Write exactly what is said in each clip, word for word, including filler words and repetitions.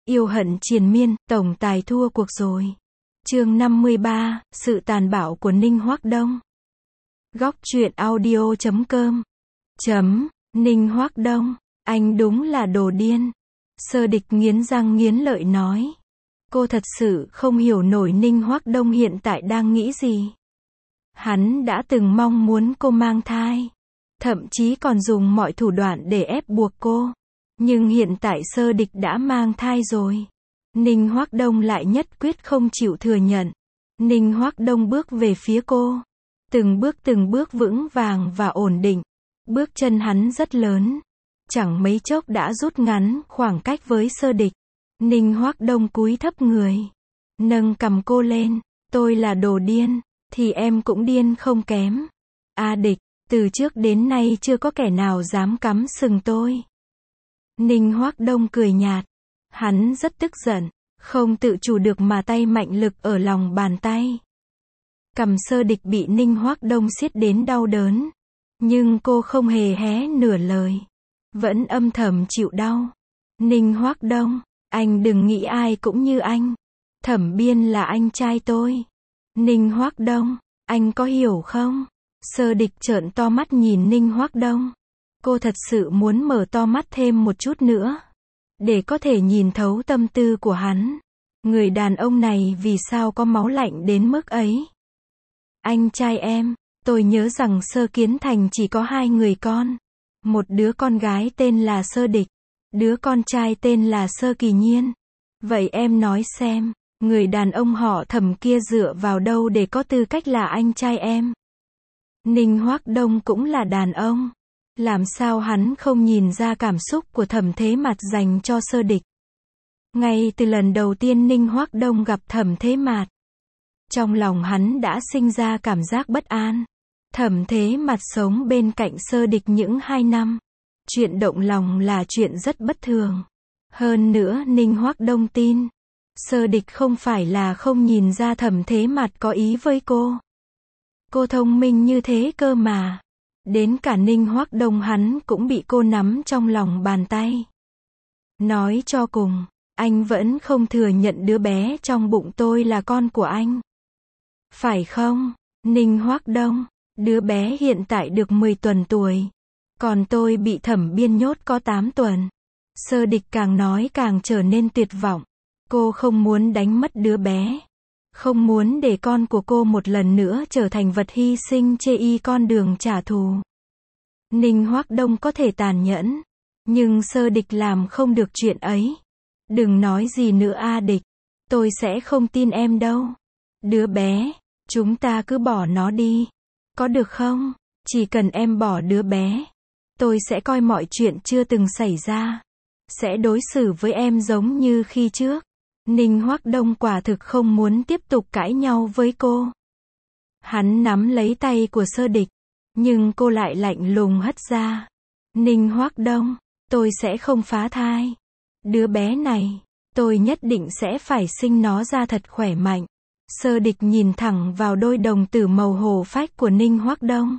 Yêu hận triền miên, tổng tài thua cuộc rồi. Chương năm mươi ba, sự tàn bạo của Ninh Hoắc Đông. Góc truyện audio chấm com. Chấm, Ninh Hoắc Đông, anh đúng là đồ điên. Sơ Địch nghiến răng nghiến lợi nói. Cô thật sự không hiểu nổi Ninh Hoắc Đông hiện tại đang nghĩ gì. Hắn đã từng mong muốn cô mang thai, thậm chí còn dùng mọi thủ đoạn để ép buộc cô. Nhưng hiện tại Sơ Địch đã mang thai rồi. Ninh Hoắc Đông lại nhất quyết không chịu thừa nhận. Ninh Hoắc Đông bước về phía cô. Từng bước từng bước vững vàng và ổn định. Bước chân hắn rất lớn. Chẳng mấy chốc đã rút ngắn khoảng cách với Sơ Địch. Ninh Hoắc Đông cúi thấp người. Nâng cằm cô lên. Tôi là đồ điên. Thì em cũng điên không kém. A Địch, từ trước đến nay chưa có kẻ nào dám cắm sừng tôi. Ninh Hoắc Đông cười nhạt. Hắn rất tức giận, không tự chủ được mà tay mạnh lực ở lòng bàn tay. Cằm Sơ Địch bị Ninh Hoắc Đông siết đến đau đớn. Nhưng cô không hề hé nửa lời. Vẫn âm thầm chịu đau. Ninh Hoắc Đông, anh đừng nghĩ ai cũng như anh. Thẩm Biên là anh trai tôi. Ninh Hoắc Đông, anh có hiểu không? Sơ Địch trợn to mắt nhìn Ninh Hoắc Đông. Cô thật sự muốn mở to mắt thêm một chút nữa. Để có thể nhìn thấu tâm tư của hắn. Người đàn ông này vì sao có máu lạnh đến mức ấy? Anh trai em, tôi nhớ rằng Sơ Kiến Thành chỉ có hai người con. Một đứa con gái tên là Sơ Địch. Đứa con trai tên là Sơ Kỳ Nhiên. Vậy em nói xem, người đàn ông họ Thẩm kia dựa vào đâu để có tư cách là anh trai em? Ninh Hoắc Đông cũng là đàn ông. Làm sao hắn không nhìn ra cảm xúc của Thẩm Thế Mạt dành cho Sơ Địch? Ngay từ lần đầu tiên Ninh Hoắc Đông gặp Thẩm Thế Mạt, trong lòng hắn đã sinh ra cảm giác bất an. Thẩm Thế Mạt sống bên cạnh Sơ Địch những hai năm. Chuyện động lòng là chuyện rất bất thường. Hơn nữa Ninh Hoắc Đông tin, Sơ Địch không phải là không nhìn ra Thẩm Thế Mạt có ý với cô. Cô thông minh như thế cơ mà. Đến cả Ninh Hoắc Đông hắn cũng bị cô nắm trong lòng bàn tay. Nói cho cùng, anh vẫn không thừa nhận đứa bé trong bụng tôi là con của anh. Phải không, Ninh Hoắc Đông? Đứa bé hiện tại được mười tuần tuổi. Còn tôi bị Thẩm Biên nhốt có tám tuần. Sơ Địch càng nói càng trở nên tuyệt vọng. Cô không muốn đánh mất đứa bé. Không muốn để con của cô một lần nữa trở thành vật hy sinh chê y con đường trả thù. Ninh Hoắc Đông có thể tàn nhẫn. Nhưng Sơ Địch làm không được chuyện ấy. Đừng nói gì nữa A Địch. Tôi sẽ không tin em đâu. Đứa bé, chúng ta cứ bỏ nó đi. Có được không? Chỉ cần em bỏ đứa bé, tôi sẽ coi mọi chuyện chưa từng xảy ra. Sẽ đối xử với em giống như khi trước. Ninh Hoắc Đông quả thực không muốn tiếp tục cãi nhau với cô. Hắn nắm lấy tay của Sơ Địch, nhưng cô lại lạnh lùng hất ra. Ninh Hoắc Đông, tôi sẽ không phá thai. Đứa bé này, tôi nhất định sẽ phải sinh nó ra thật khỏe mạnh. Sơ Địch nhìn thẳng vào đôi đồng tử màu hồ phách của Ninh Hoắc Đông.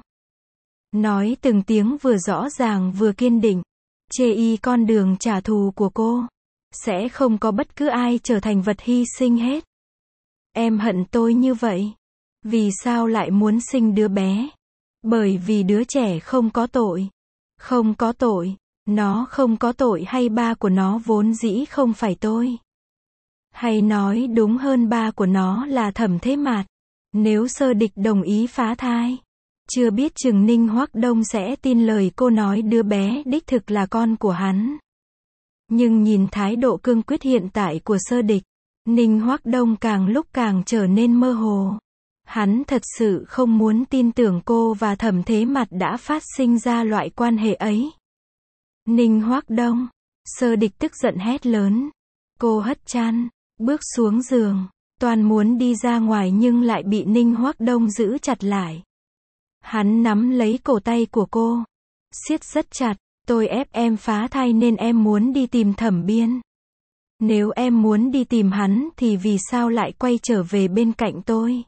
Nói từng tiếng vừa rõ ràng vừa kiên định. Chê y con đường trả thù của cô. Sẽ không có bất cứ ai trở thành vật hy sinh hết. Em hận tôi như vậy. Vì sao lại muốn sinh đứa bé? Bởi vì đứa trẻ không có tội. Không có tội. Nó không có tội hay ba của nó vốn dĩ không phải tôi? Hay nói đúng hơn ba của nó là Thẩm Thế Mạt. Nếu Sơ Địch đồng ý phá thai, chưa biết chừng Ninh Hoắc Đông sẽ tin lời cô nói đứa bé đích thực là con của hắn. Nhưng nhìn thái độ cương quyết hiện tại của Sơ Địch, Ninh Hoắc Đông càng lúc càng trở nên mơ hồ. Hắn thật sự không muốn tin tưởng cô và Thẩm Thế Mạt đã phát sinh ra loại quan hệ ấy. Ninh Hoắc Đông, Sơ Địch tức giận hét lớn. Cô hất chăn, bước xuống giường, toàn muốn đi ra ngoài nhưng lại bị Ninh Hoắc Đông giữ chặt lại. Hắn nắm lấy cổ tay của cô, siết rất chặt. Tôi ép em phá thai nên em muốn đi tìm Thẩm Biên. Nếu em muốn đi tìm hắn thì vì sao lại quay trở về bên cạnh tôi?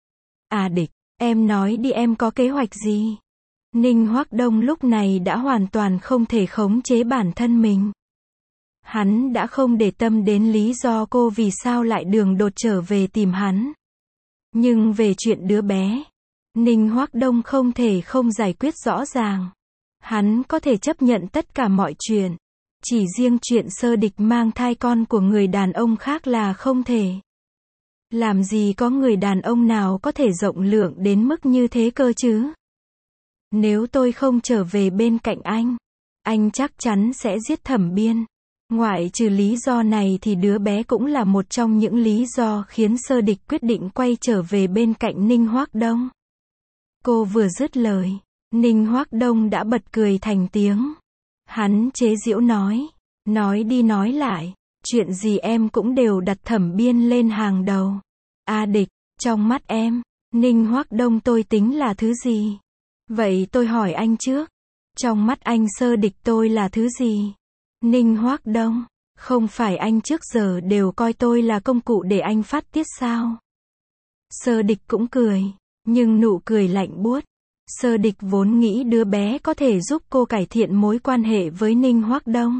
À Địch, em nói đi, em có kế hoạch gì? Ninh Hoắc Đông lúc này đã hoàn toàn không thể khống chế bản thân mình. Hắn đã không để tâm đến lý do cô vì sao lại đường đột trở về tìm hắn. Nhưng về chuyện đứa bé, Ninh Hoắc Đông không thể không giải quyết rõ ràng. Hắn có thể chấp nhận tất cả mọi chuyện. Chỉ riêng chuyện Sơ Địch mang thai con của người đàn ông khác là không thể. Làm gì có người đàn ông nào có thể rộng lượng đến mức như thế cơ chứ? Nếu tôi không trở về bên cạnh anh, anh chắc chắn sẽ giết Thẩm Biên. Ngoại trừ lý do này thì đứa bé cũng là một trong những lý do khiến Sơ Địch quyết định quay trở về bên cạnh Ninh Hoắc Đông. Cô vừa dứt lời, Ninh Hoắc Đông đã bật cười thành tiếng. Hắn chế giễu nói, nói đi nói lại, chuyện gì em cũng đều đặt Thẩm Biên lên hàng đầu. A Địch, trong mắt em, Ninh Hoắc Đông tôi tính là thứ gì? Vậy tôi hỏi anh trước, trong mắt anh Sơ Địch tôi là thứ gì? Ninh Hoắc Đông, không phải anh trước giờ đều coi tôi là công cụ để anh phát tiết sao? Sơ Địch cũng cười, nhưng nụ cười lạnh buốt. Sơ Địch vốn nghĩ đứa bé có thể giúp cô cải thiện mối quan hệ với Ninh Hoắc Đông.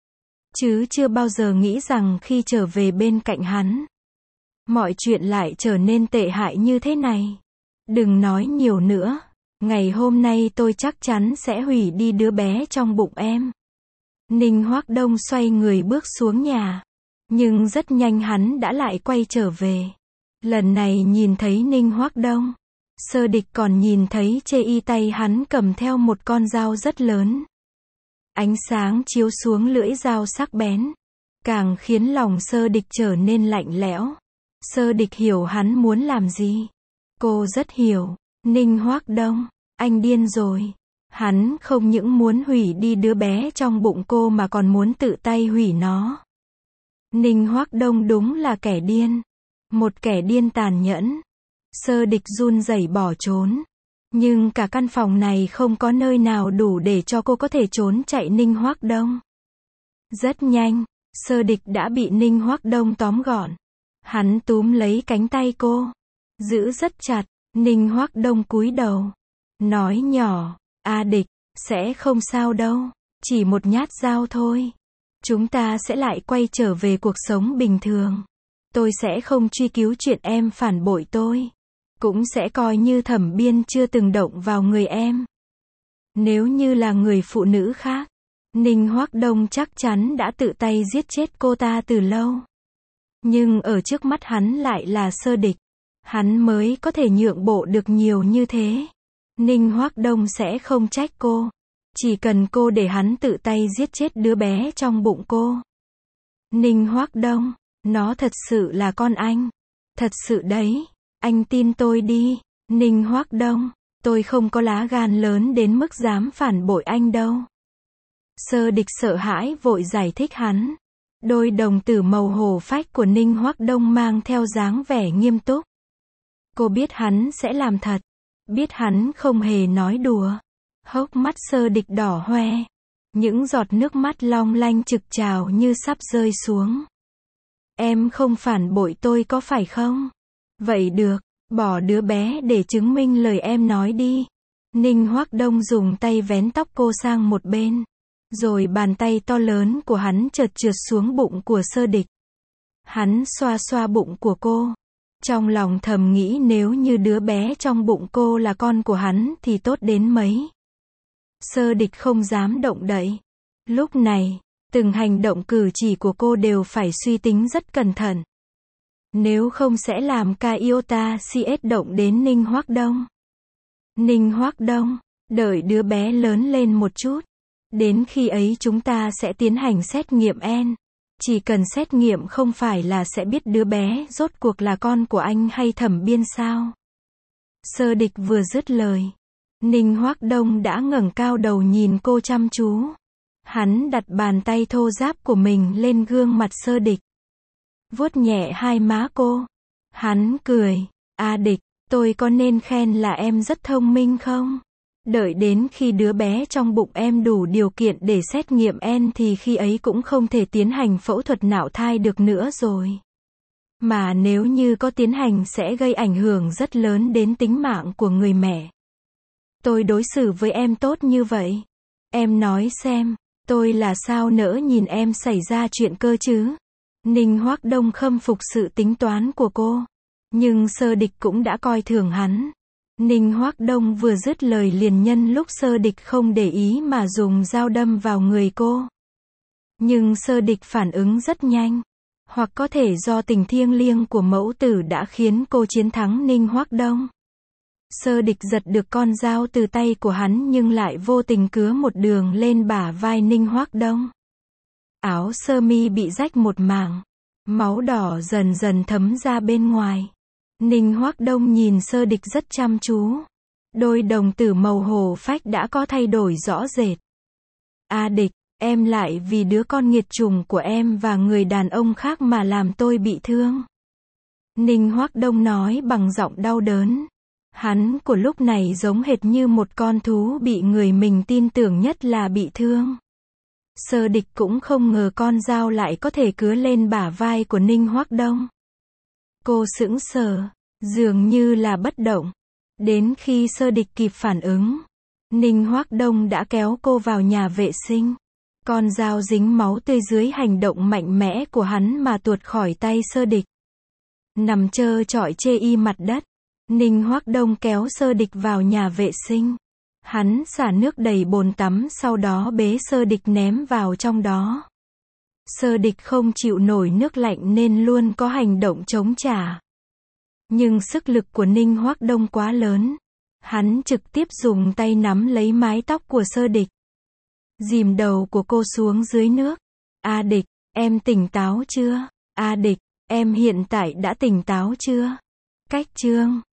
Chứ chưa bao giờ nghĩ rằng khi trở về bên cạnh hắn, mọi chuyện lại trở nên tệ hại như thế này. Đừng nói nhiều nữa, ngày hôm nay tôi chắc chắn sẽ hủy đi đứa bé trong bụng em. Ninh Hoắc Đông xoay người bước xuống nhà. Nhưng rất nhanh hắn đã lại quay trở về. Lần này nhìn thấy Ninh Hoắc Đông, Sơ Địch còn nhìn thấy chê y tay hắn cầm theo một con dao rất lớn. Ánh sáng chiếu xuống lưỡi dao sắc bén, càng khiến lòng Sơ Địch trở nên lạnh lẽo. Sơ Địch hiểu hắn muốn làm gì. Cô rất hiểu. Ninh Hoắc Đông, anh điên rồi. Hắn không những muốn hủy đi đứa bé trong bụng cô mà còn muốn tự tay hủy nó. Ninh Hoắc Đông đúng là kẻ điên. Một kẻ điên tàn nhẫn. Sơ Địch run rẩy bỏ trốn. Nhưng cả căn phòng này không có nơi nào đủ để cho cô có thể trốn chạy Ninh Hoắc Đông. Rất nhanh, Sơ Địch đã bị Ninh Hoắc Đông tóm gọn. Hắn túm lấy cánh tay cô, giữ rất chặt. Ninh Hoắc Đông cúi đầu, nói nhỏ, A Địch, sẽ không sao đâu, chỉ một nhát dao thôi. Chúng ta sẽ lại quay trở về cuộc sống bình thường. Tôi sẽ không truy cứu chuyện em phản bội tôi. Cũng sẽ coi như Thẩm Biên chưa từng động vào người em. Nếu như là người phụ nữ khác, Ninh Hoắc Đông chắc chắn đã tự tay giết chết cô ta từ lâu. Nhưng ở trước mắt hắn lại là Sơ Địch. Hắn mới có thể nhượng bộ được nhiều như thế. Ninh Hoắc Đông sẽ không trách cô. Chỉ cần cô để hắn tự tay giết chết đứa bé trong bụng cô. Ninh Hoắc Đông, nó thật sự là con anh. Thật sự đấy. Anh tin tôi đi. Ninh Hoắc Đông, tôi không có lá gan lớn đến mức dám phản bội anh đâu. Sơ Địch sợ hãi vội giải thích hắn. Đôi đồng tử màu hổ phách của Ninh Hoắc Đông mang theo dáng vẻ nghiêm túc. Cô biết hắn sẽ làm thật. Biết hắn không hề nói đùa. Hốc mắt Sơ Địch đỏ hoe. Những giọt nước mắt long lanh trực trào như sắp rơi xuống. Em không phản bội tôi có phải không? Vậy được, bỏ đứa bé để chứng minh lời em nói đi. Ninh Hoắc Đông dùng tay vén tóc cô sang một bên. Rồi bàn tay to lớn của hắn chợt trượt xuống bụng của Sơ Địch. Hắn xoa xoa bụng của cô. Trong lòng thầm nghĩ nếu như đứa bé trong bụng cô là con của hắn thì tốt đến mấy. Sơ Địch không dám động đậy. Lúc này, từng hành động cử chỉ của cô đều phải suy tính rất cẩn thận. Nếu không sẽ làm ca iota cs động đến Ninh Hoắc Đông. Ninh Hoắc Đông, đợi đứa bé lớn lên một chút. Đến khi ấy chúng ta sẽ tiến hành xét nghiệm N. Chỉ cần xét nghiệm không phải là sẽ biết đứa bé rốt cuộc là con của anh hay Thẩm Biên sao? Sơ Địch vừa dứt lời, Ninh Hoắc Đông đã ngẩng cao đầu nhìn cô chăm chú. Hắn đặt bàn tay thô ráp của mình lên gương mặt Sơ Địch. Vuốt nhẹ hai má cô. Hắn cười, A Địch, tôi có nên khen là em rất thông minh không? Đợi đến khi đứa bé trong bụng em đủ điều kiện để xét nghiệm N thì khi ấy cũng không thể tiến hành phẫu thuật nạo thai được nữa rồi. Mà nếu như có tiến hành sẽ gây ảnh hưởng rất lớn đến tính mạng của người mẹ. Tôi đối xử với em tốt như vậy. Em nói xem, Tôi là sao nỡ nhìn em xảy ra chuyện cơ chứ? Ninh Hoắc Đông khâm phục sự tính toán của cô. Nhưng Sơ Địch cũng đã coi thường hắn. Ninh Hoắc Đông vừa dứt lời liền nhân lúc Sơ Địch không để ý mà dùng dao đâm vào người cô. Nhưng Sơ Địch phản ứng rất nhanh. Hoặc có thể do tình thiêng liêng của mẫu tử đã khiến cô chiến thắng Ninh Hoắc Đông. Sơ Địch giật được con dao từ tay của hắn nhưng lại vô tình cứa một đường lên bả vai Ninh Hoắc Đông. Áo sơ mi bị rách một mảng. Máu đỏ dần dần thấm ra bên ngoài. Ninh Hoắc Đông nhìn Sơ Địch rất chăm chú. Đôi đồng tử màu hổ phách đã có thay đổi rõ rệt. A Địch, em lại vì đứa con nghiệt chủng của em và người đàn ông khác mà làm tôi bị thương. Ninh Hoắc Đông nói bằng giọng đau đớn. Hắn của lúc này giống hệt như một con thú bị người mình tin tưởng nhất là bị thương. Sơ Địch cũng không ngờ con dao lại có thể cứa lên bả vai của Ninh Hoắc Đông. Cô sững sờ, dường như là bất động. Đến khi Sơ Địch kịp phản ứng, Ninh Hoắc Đông đã kéo cô vào nhà vệ sinh. Con dao dính máu tươi dưới hành động mạnh mẽ của hắn mà tuột khỏi tay Sơ Địch. Nằm trơ trọi chê y mặt đất, Ninh Hoắc Đông kéo Sơ Địch vào nhà vệ sinh. Hắn xả nước đầy bồn tắm sau đó bế Sơ Địch ném vào trong đó. Sơ Địch không chịu nổi nước lạnh nên luôn có hành động chống trả. Nhưng sức lực của Ninh Hoắc Đông quá lớn. Hắn trực tiếp dùng tay nắm lấy mái tóc của Sơ Địch. Dìm đầu của cô xuống dưới nước. A Địch, em tỉnh táo chưa? A Địch, em hiện tại đã tỉnh táo chưa? Cách chương